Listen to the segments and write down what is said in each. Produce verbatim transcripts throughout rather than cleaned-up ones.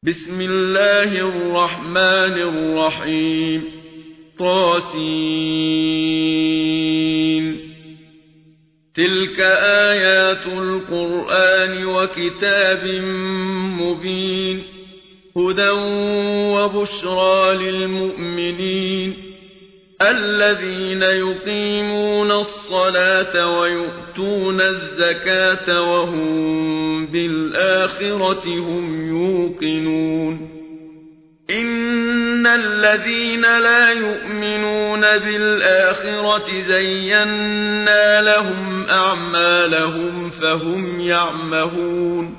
بسم الله الرحمن الرحيم طاسين تلك آيات القرآن وكتاب مبين هدى وبشرى للمؤمنين الذين يقيمون الصلاة ويؤتون الزكاة وهم بالآخرة هم يوقنون إن الذين لا يؤمنون بالآخرة زينا لهم أعمالهم فهم يعمهون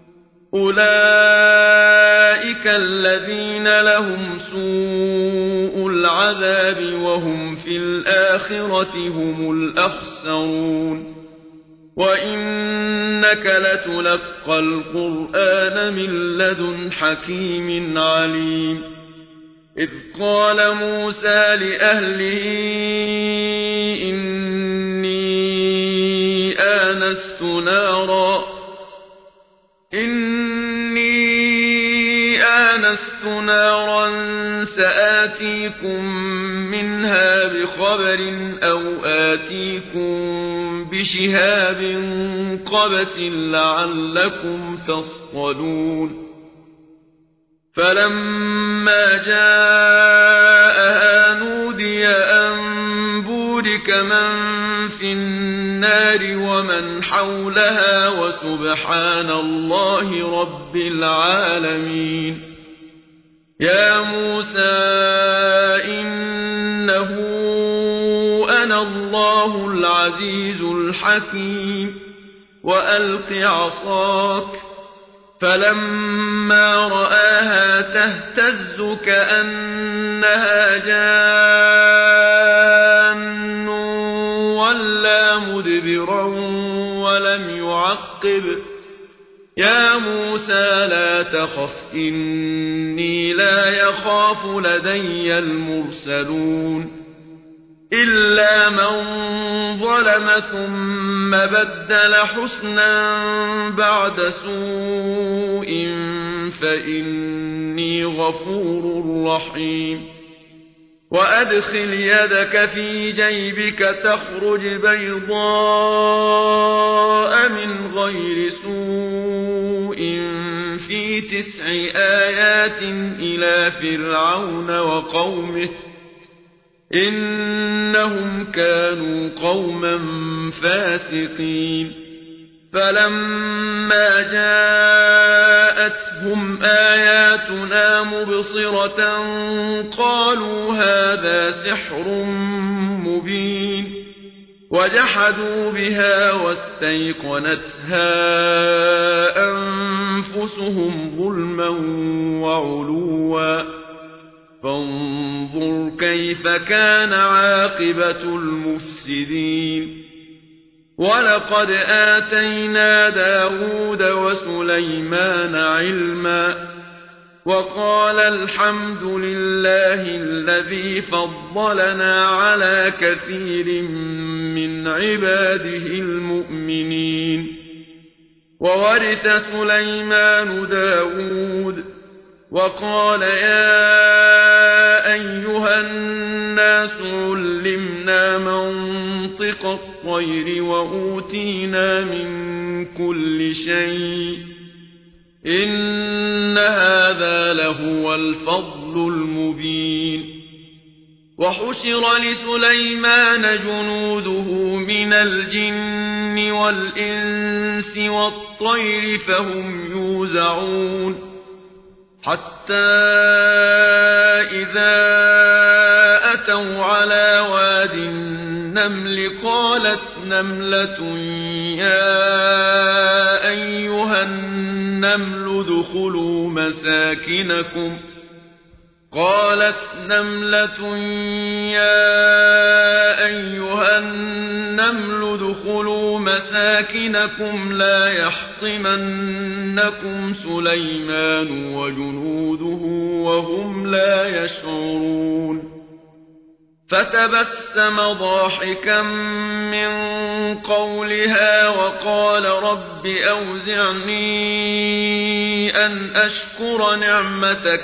أولئك الذين لهم سوء العذاب وهم في الآخرة هم الأخسرون وإنك لتلقى القرآن من لدن حكيم عليم إذ قال موسى لأهله إني آنست نارا إني آنست نارا سآتيكم منها بخبر أو آتيكم بشهاب قبس لعلكم تصطلون فلما جاءها نودي أن بورك من في النار ومن حولها وسبحان الله رب العالمين يا موسى إنه أنا الله العزيز الحكيم وألق عصاك فلما رآها تهتز كأنها جان ولا مدبرا ولم يعقب يا موسى لا تخف إني لا يخاف لدي المرسلون إلا من ظلم ثم بدل حسنا بعد سوء فإني غفور رحيم وأدخل يدك في جيبك تخرج بيضاء من غير سوء في تسع آيات إلى فرعون وقومه إنهم كانوا قوما فاسقين فلما جاءتهم آياتنا مبصرة قالوا هذا سحر مبين وجحدوا بها واستيقنتها أنفسهم ظلما وعلوا فانظر كيف كان عاقبة المفسدين ولقد آتينا داود وسليمان علما وقال الحمد لله الذي فضلنا على كثير من عباده المؤمنين وورث سليمان داود وقال يا أيها الناس علمنا منطق الطير وأوتينا من كل شيء إن هذا لهو الفضل المبين وحشر لسليمان جنوده من الجن والإنس والطير فهم يوزعون حتى إذا أتوا على واد النمل قالت نملة يا أيها النمل ادخلوا مساكنكم قالت نملة يا أيها النمل ادخلوا مساكنكم لا يحطمنكم سليمان وجنوده وهم لا يشعرون فتبسم ضاحكا من قولها وقال رب أوزعني أن أشكر نعمتك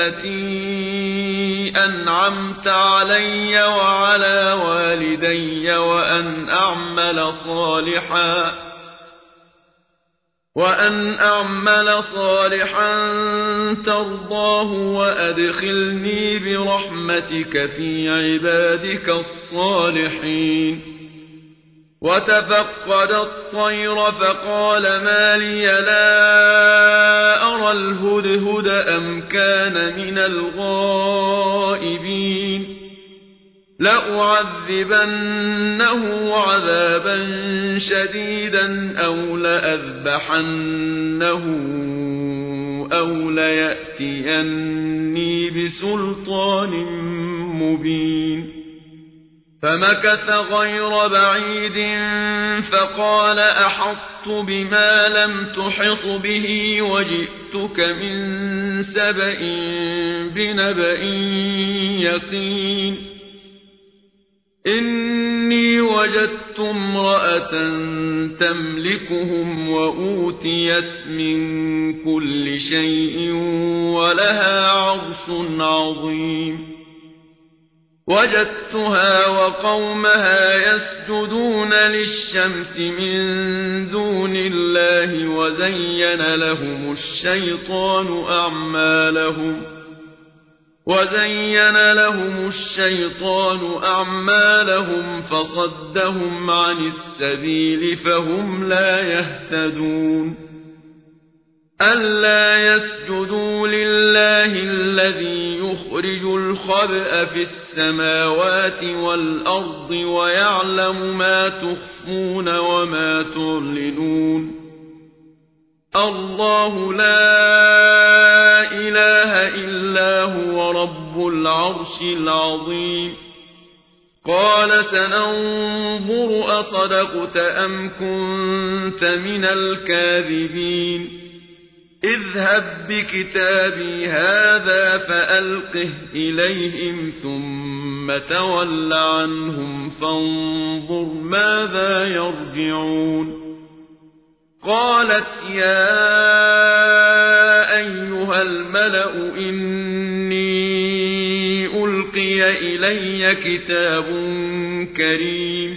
التي أنعمت علي وعلى والدي وأن أعمل صالحا وأن أعمل صالحا ترضاه وأدخلني برحمتك في عبادك الصالحين. وتفقد الطير فقال ما لي لا أرى الهدهد أم كان من الغائبين لأعذبنه عذابا شديدا أو لأذبحنه أو ليأتيني بسلطان مبين. فمكث غير بعيد فقال أحطت بما لم تحط به وجئتك من سبأ بنبأ يقين. إني وجدت امرأة تملكهم وأوتيت من كل شيء ولها عرش عظيم. وجدتها وقومها يسجدون للشمس من دون الله وزين لهم الشيطان أعمالهم وزين لهم الشيطان أعمالهم فصدهم عن السبيل فهم لا يهتدون. ألا يسجدوا لله الذي يخرج الخبأ في السماوات والأرض ويعلم ما تخفون وما تعلنون. الله لا إله إلا هو رب العرش العظيم. قال سننظر أصدقت أم كنت من الكاذبين. اذهب بكتابي هذا فألقه إليهم ثم تول عنهم فانظر ماذا يرجعون. قالت يا أيها الملأ إني ألقي إلي كتاب كريم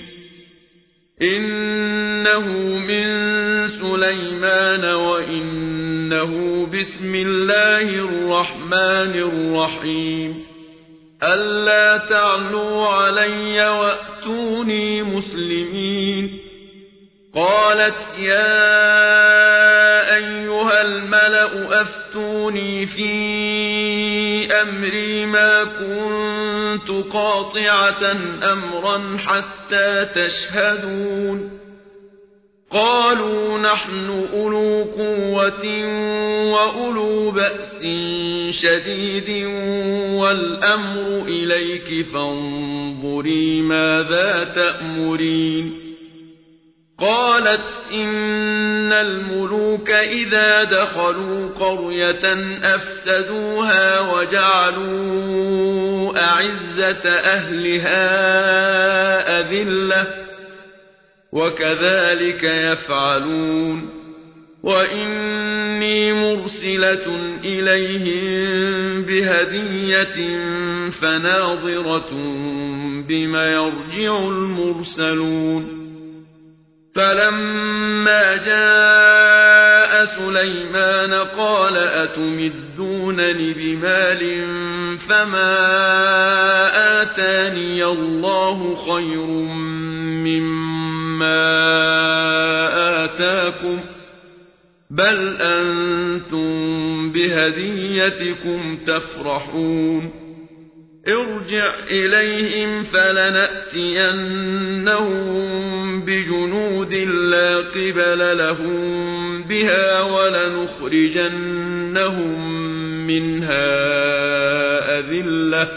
إنه من سليمان وإنه بسم الله الرحمن الرحيم. ألا تعلوا علي وأتوني مسلمين. قالت يا أيها الملأ أفتوني في أمري ما كنت قاطعة أمرا حتى تشهدون. قالوا نحن أولو قوة وأولو بأس شديد والأمر إليك فانظري ماذا تأمرين. قالت إن الملوك إذا دخلوا قرية أفسدوها وجعلوا أعزة أهلها أذلة وكذلك يفعلون. وإني مرسلة إليهم بهدية فناظرة بما يرجع المرسلون. فلما جاء سليمان قال أتمدونني بمال فما آتاني الله خير مما آتاكم بل أنتم بهديتكم تفرحون. ارجع إليهم فلنأتينهم بجنود لا قبل لهم بها ولنخرجنهم منها أذلة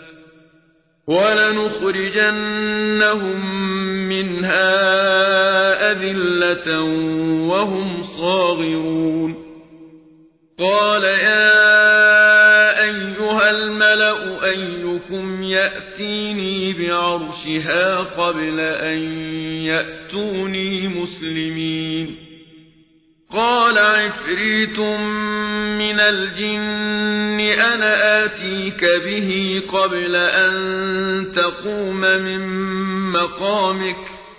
ولنخرجنهم منها أذلة وهم صاغرون. قال يا أيها الملأ أيكم يأتيني بعرشها قبل أن يأتوني مسلمين. قال عفريت من الجن أنا آتيك به قبل أن تقوم من مقامك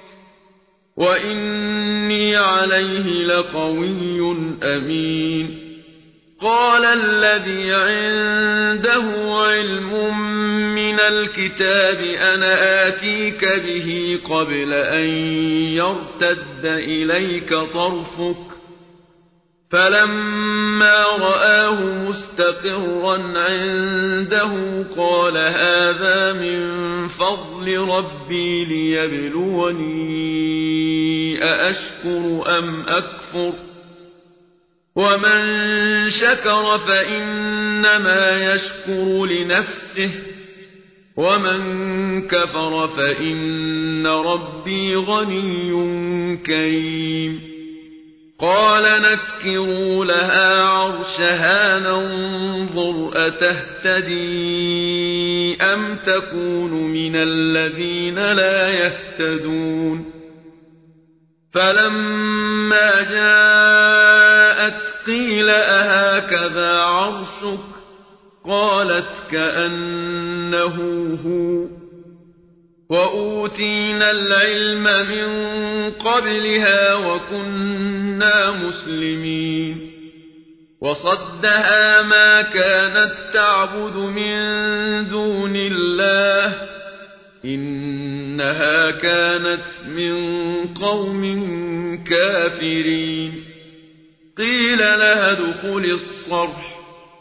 وإني عليه لقوي أمين. قال الذي عنده علم من الكتاب أنا آتيك به قبل أن يرتد إليك طرفك فلما رآه مستقرا عنده قال هذا من فضل ربي ليبلوني أأشكر أم أكفر ومن شكر فإنما يشكر لنفسه ومن كفر فإن ربي غني كريم. قال نكروا لها عرشها ننظر أتهتدي أم تكون من الذين لا يهتدون. فلما جاءت قيل أهكذا عرشك قالت كأنه هو وأوتينا العلم من قبلها وكنا مسلمين. وصدها ما كانت تعبد من دون الله إنها كانت من قوم كافرين. قيل لها ادخل الصرح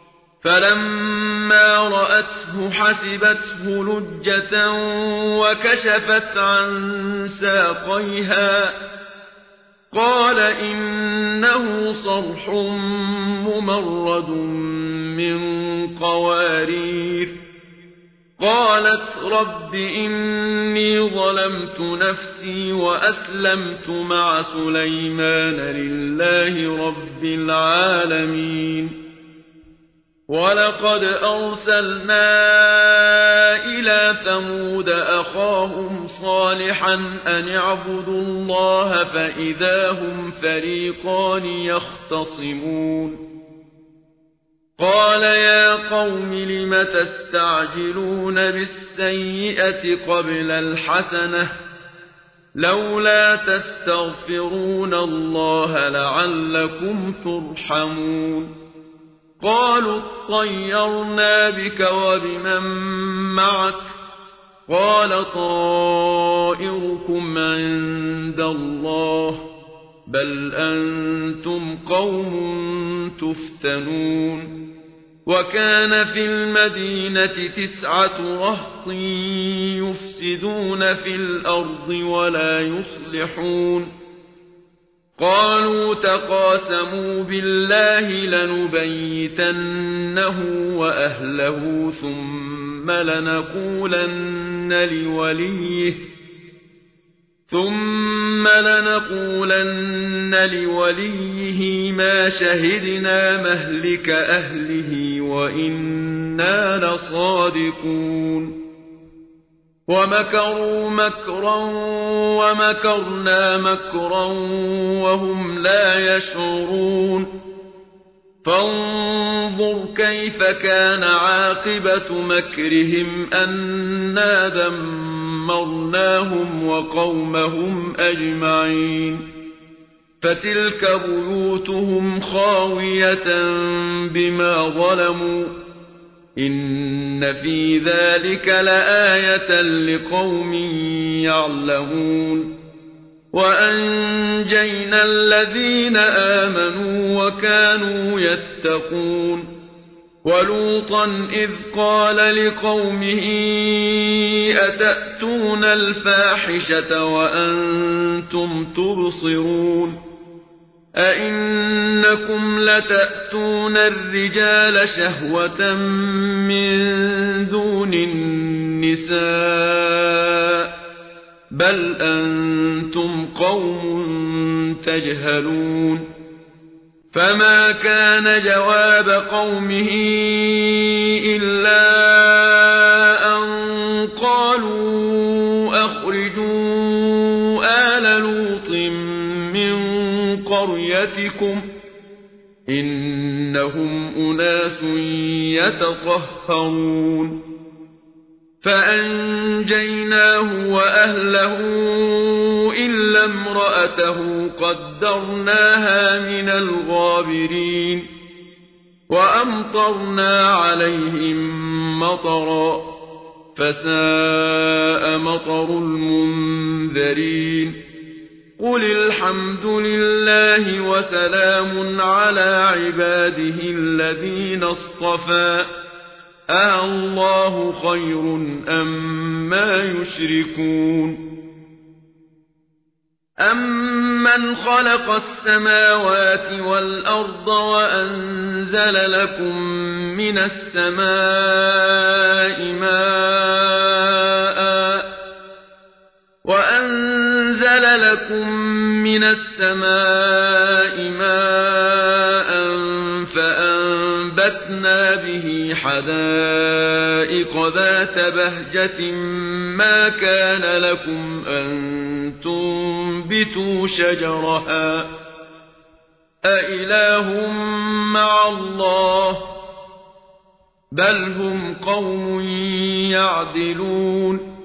فلما رأته حسبته لجة وكشفت عن ساقيها قال إنه صرح ممرد من قوارير. قالت رب إني ظلمت نفسي وأسلمت مع سليمان لله رب العالمين. ولقد أرسلنا إلى ثمود أخاهم صالحا أن اعبدوا الله فإذا هم فريقان يختصمون. قال يا قوم لم تستعجلون بالسيئة قبل الحسنة لولا تستغفرون الله لعلكم ترحمون. قالوا اطيرنا بك وبمن معك قال طائركم عند الله بل أنتم قوم تفتنون. وكان في المدينة تسعة رهط يفسدون في الأرض ولا يصلحون. قالوا تقاسموا بالله لنبيتنه وأهله ثم لنقولن لوليه ثم لنقولن لوليه ما شهدنا مهلك أهله وإنا لصادقون. ومكروا مكرا ومكرنا مكرا وهم لا يشعرون. فانظر كيف كان عاقبة مكرهم أنا دمرناهم وقومهم أجمعين. فتلك بيوتهم خاوية بما ظلموا إن في ذلك لآية لقوم يعلمون. وأنجينا الذين آمنوا وكانوا يتقون. ولوطا إذ قال لقومه أتأتون الفاحشة وأنتم تبصرون أئنكم لتأتون الرجال شهوة من دون النساء بل أنتم قوم تجهلون. فما كان جواب قومه إلا أن قالوا أخرجوا آل لوط من قريتكم خلفكم إنهم أناس يتطهرون فأنجيناه وأهله إلا امرأته قدرناها من الغابرين وأمطرنا عليهم مطرا فساء مطر المنذرين قل الحمد لله وسلام على عباده الذين اصطفى أَاللَّهُ خَيْرٌ أَمَّا يُشْرِكُونَ أَمَّنْ خَلَقَ السَّمَاوَاتِ وَالْأَرْضَ وَأَنزَلَ لَكُم مِّنَ السَّمَاءِ مَاءً وَأَنزَلَ لَكُم مِّنَ السَّمَاءِ مَاءً فَأَنبَتْنَا بِهِ حَدَائِقَ ذَاتَ بَهْجَةٍ مَا كَانَ لَكُمْ أَن تُنبِتُوا شَجَرَهَا أَإِلَٰهٌ مَّعَ اللَّهِ بَلْ هُمْ قَوْمٌ يَعْدِلُونَ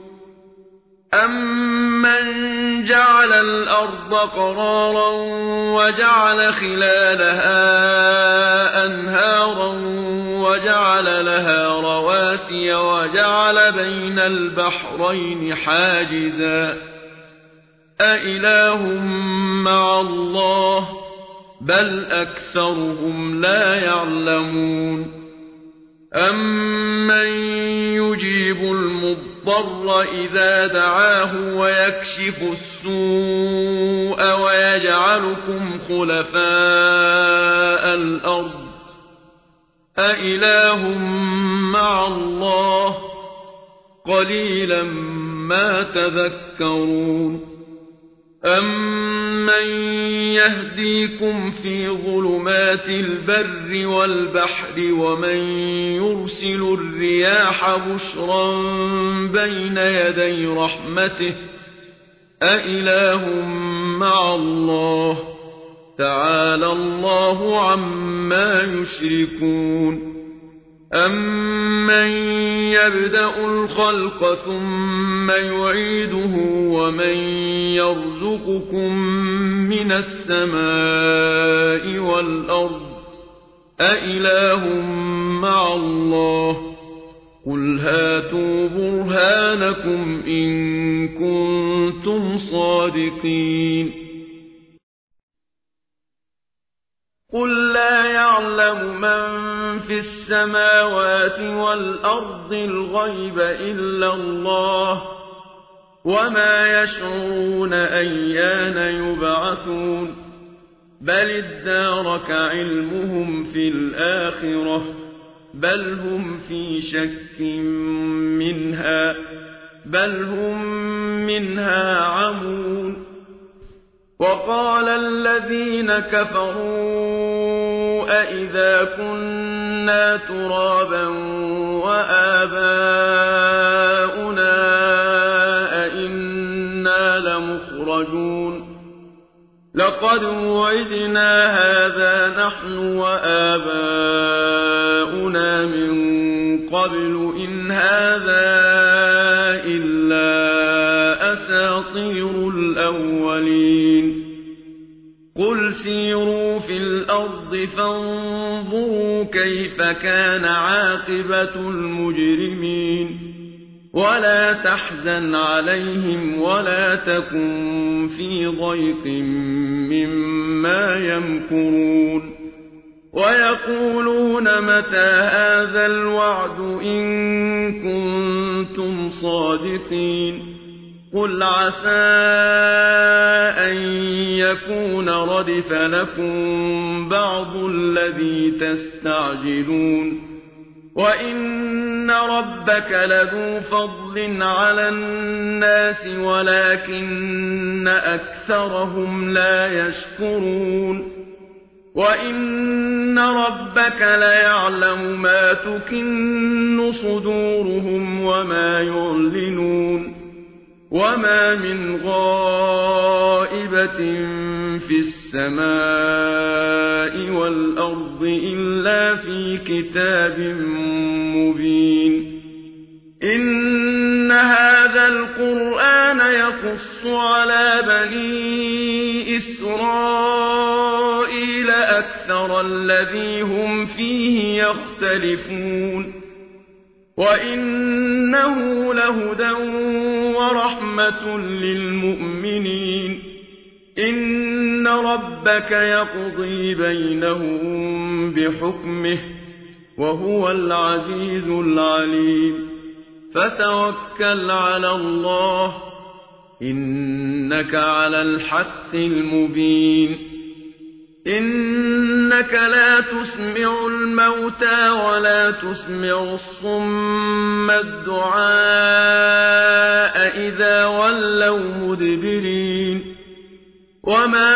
أَمَّن جَعَلَ الْأَرْضَ قَرَارًا وَجَعَلَ خِلَالَهَا أَنْهَارًا وَجَعَلَ لَهَا رَوَاسِيَ وَجَعَلَ بَيْنَ الْبَحْرَيْنِ حَاجِزًا أَإِلَٰهٌ مَّعَ اللَّهِ بَلْ أَكْثَرُهُمْ لَا يَعْلَمُونَ أَمَّن يُجِيبُ الْمُضْطَرَّ إِذَا دَعَاهُ وَيَكْشِفُ السُّوءَ وَيَجْعَلُكُمْ خُلَفَاءَ الْأَرْضِ أَإِلَٰهٌ مَّعَ اللَّهِ قَلِيلًا مَّا تَذَكَّرُونَ أَمَّن يَهْدِيكُمْ فِي ظُلُمَاتِ الْبَرِّ وَالْبَحْرِ وَمَن يُرْسِلُ الرِّيَاحَ بُشْرًا بَيْنَ يَدَيْ رَحْمَتِهِ أَإِلَٰهٌ مَّعَ اللَّهِ تَعَالَى اللَّهُ عَمَّا يُشْرِكُونَ أَمَّن يَبْدَأُ الْخَلْقَ ثُمَّ يُعِيدُهُ وَمَن يَرْزُقُكُم مِّنَ السَّمَاءِ وَالْأَرْضِ أَإِلَٰهٌ مَّعَ اللَّهِ قُلْ هَاتُوا بُرْهَانَكُمْ إِن كُنتُمْ صَادِقِينَ قُل لَّا يَعْلَمُ مَن فِي السَّمَاوَاتِ وَالْأَرْضِ الْغَيْبَ إِلَّا اللَّهُ وَمَا يَشْعُرُونَ أَيَّانَ يُبْعَثُونَ بَلِ ادَّارَكَ عِلْمُهُمْ فِي الْآخِرَةِ بَلْ هُمْ فِي شَكٍّ مِّنْهَا بَلْ هُم مِّنْهَا عَمُونَ وَقَالَ الَّذِينَ كَفَرُوا أَإِذَا كُنَّا تُرَابًا وَآبَاؤُنَا أَإِنَّا لَمُخْرَجُونَ لَقَدْ وُعِدْنَا هَٰذَا نَحْنُ وَآبَاؤُنَا مِن قَبْلُ إِنْ هَٰذَا إِلَّا أَسَاطِيرُ الْأَوَّلِينَ قُلْ سِيرُوا فِي الْأَرْضِ فَانظُرُوا كَيْفَ كَانَ عَاقِبَةُ الْمُجْرِمِينَ وَلَا تَحْزَنْ عَلَيْهِمْ وَلَا تَكُن فِي ضَيْقٍ مِّمَّا يَمْكُرُونَ وَيَقُولُونَ مَتَىٰ هَٰذَا الْوَعْدُ إِن كُنتُمْ صَادِقِينَ قُلْ عَسَىٰ أَن يَكُونَ رَدِفَ لَكُم بَعْضُ الَّذِي تَسْتَعْجِلُونَ وَإِنَّ رَبَّكَ لَذُو فَضْلٍ عَلَى النَّاسِ وَلَٰكِنَّ أَكْثَرَهُمْ لَا يَشْكُرُونَ وَإِنَّ رَبَّكَ لَيَعْلَمُ مَا تُكِنُّ صُدُورُهُمْ وَمَا يُعْلِنُونَ وَمَا مِنْ غَائِبَةٍ فِي السَّمَاءِ السماء والأرض إلا في كتاب مبين إن هذا القرآن يقص على بني إسرائيل أكثر الذي هم فيه يختلفون وإنه لهدى ورحمة للمؤمنين إن ربك يقضي بينهم بحكمه وهو العزيز العليم فتوكل على الله إنك على الحق المبين إنك لا تسمع الموتى ولا تسمع الصم الدعاء إذا ولوا مدبرين وما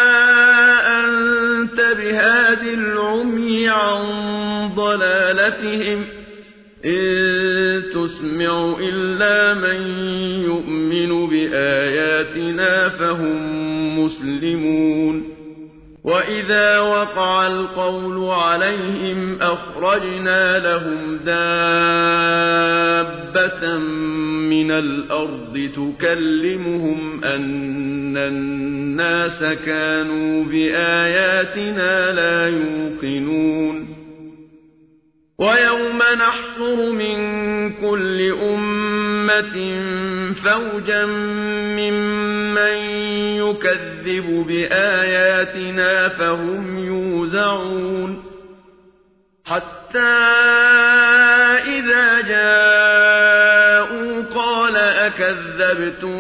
أنت بهاد العمي عن ضلالتهم إن تسمع إلا من يؤمن بآياتنا فهم مسلمون وإذا وقع القول عليهم أخرجنا لهم دابة من الأرض تكلمهم أن الناس كانوا بآياتنا لا يوقنون ويوم نحشر من كل أمة فوجا ممن يكذب بآياتنا فهم يوزعون حتى إذا جاءوا قال أكذبتم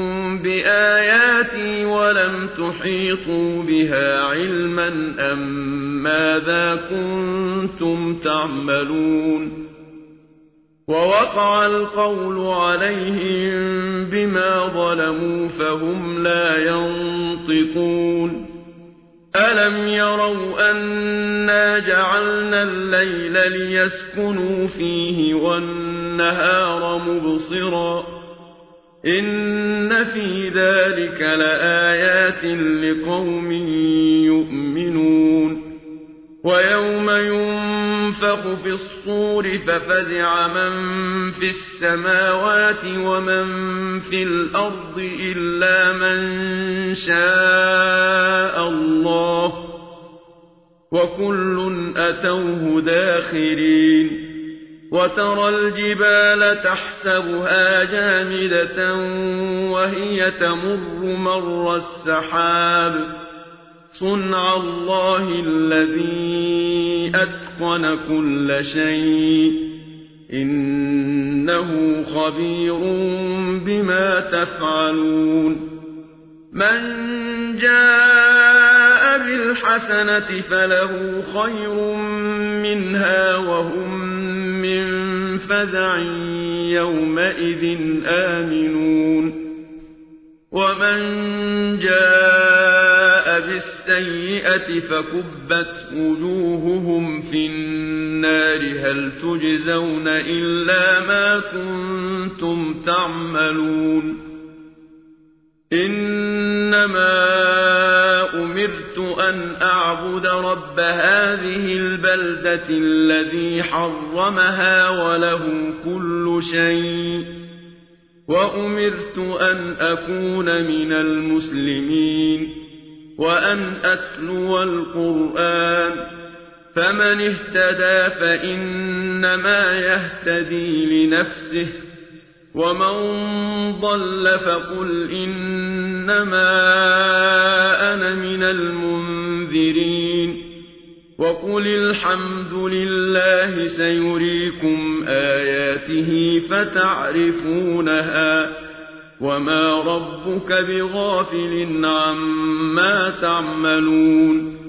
بآياتي ولم تحيطوا بها علما أم ماذا كنتم تعملون ووقع القول عليهم بما ظلموا فهم لا ينطقون ألم يروا أنا جعلنا الليل ليسكنوا فيه والنهار مبصرا إن في ذلك لآيات لقوم يؤمنون ويوم ينفخ في الصور ففزع من في السماوات ومن في الأرض إلا من شاء الله وكل أتوه داخرين وترى الجبال تحسبها جامدة وهي تمر مر السحاب صنع الله الذي أتقن كل شيء إنه خبير بما تفعلون من جاء بالحسنة فله خير منها وهم من فزع يومئذ آمنون ومن جاء بالسيئة فكبت وجوههم في النار هل تجزون إلا ما كنتم تعملون إنما أمرت أن أعبد رب هذه البلدة الذي حرمها وله كل شيء وأمرت أن أكون من المسلمين وأن أتلو القرآن فمن اهتدى فإنما يهتدي لنفسه ومن ضل فقل إنما أنا من المنذرين وقل الحمد لله سيريكم آياته فتعرفونها وما ربك بغافل عما تعملون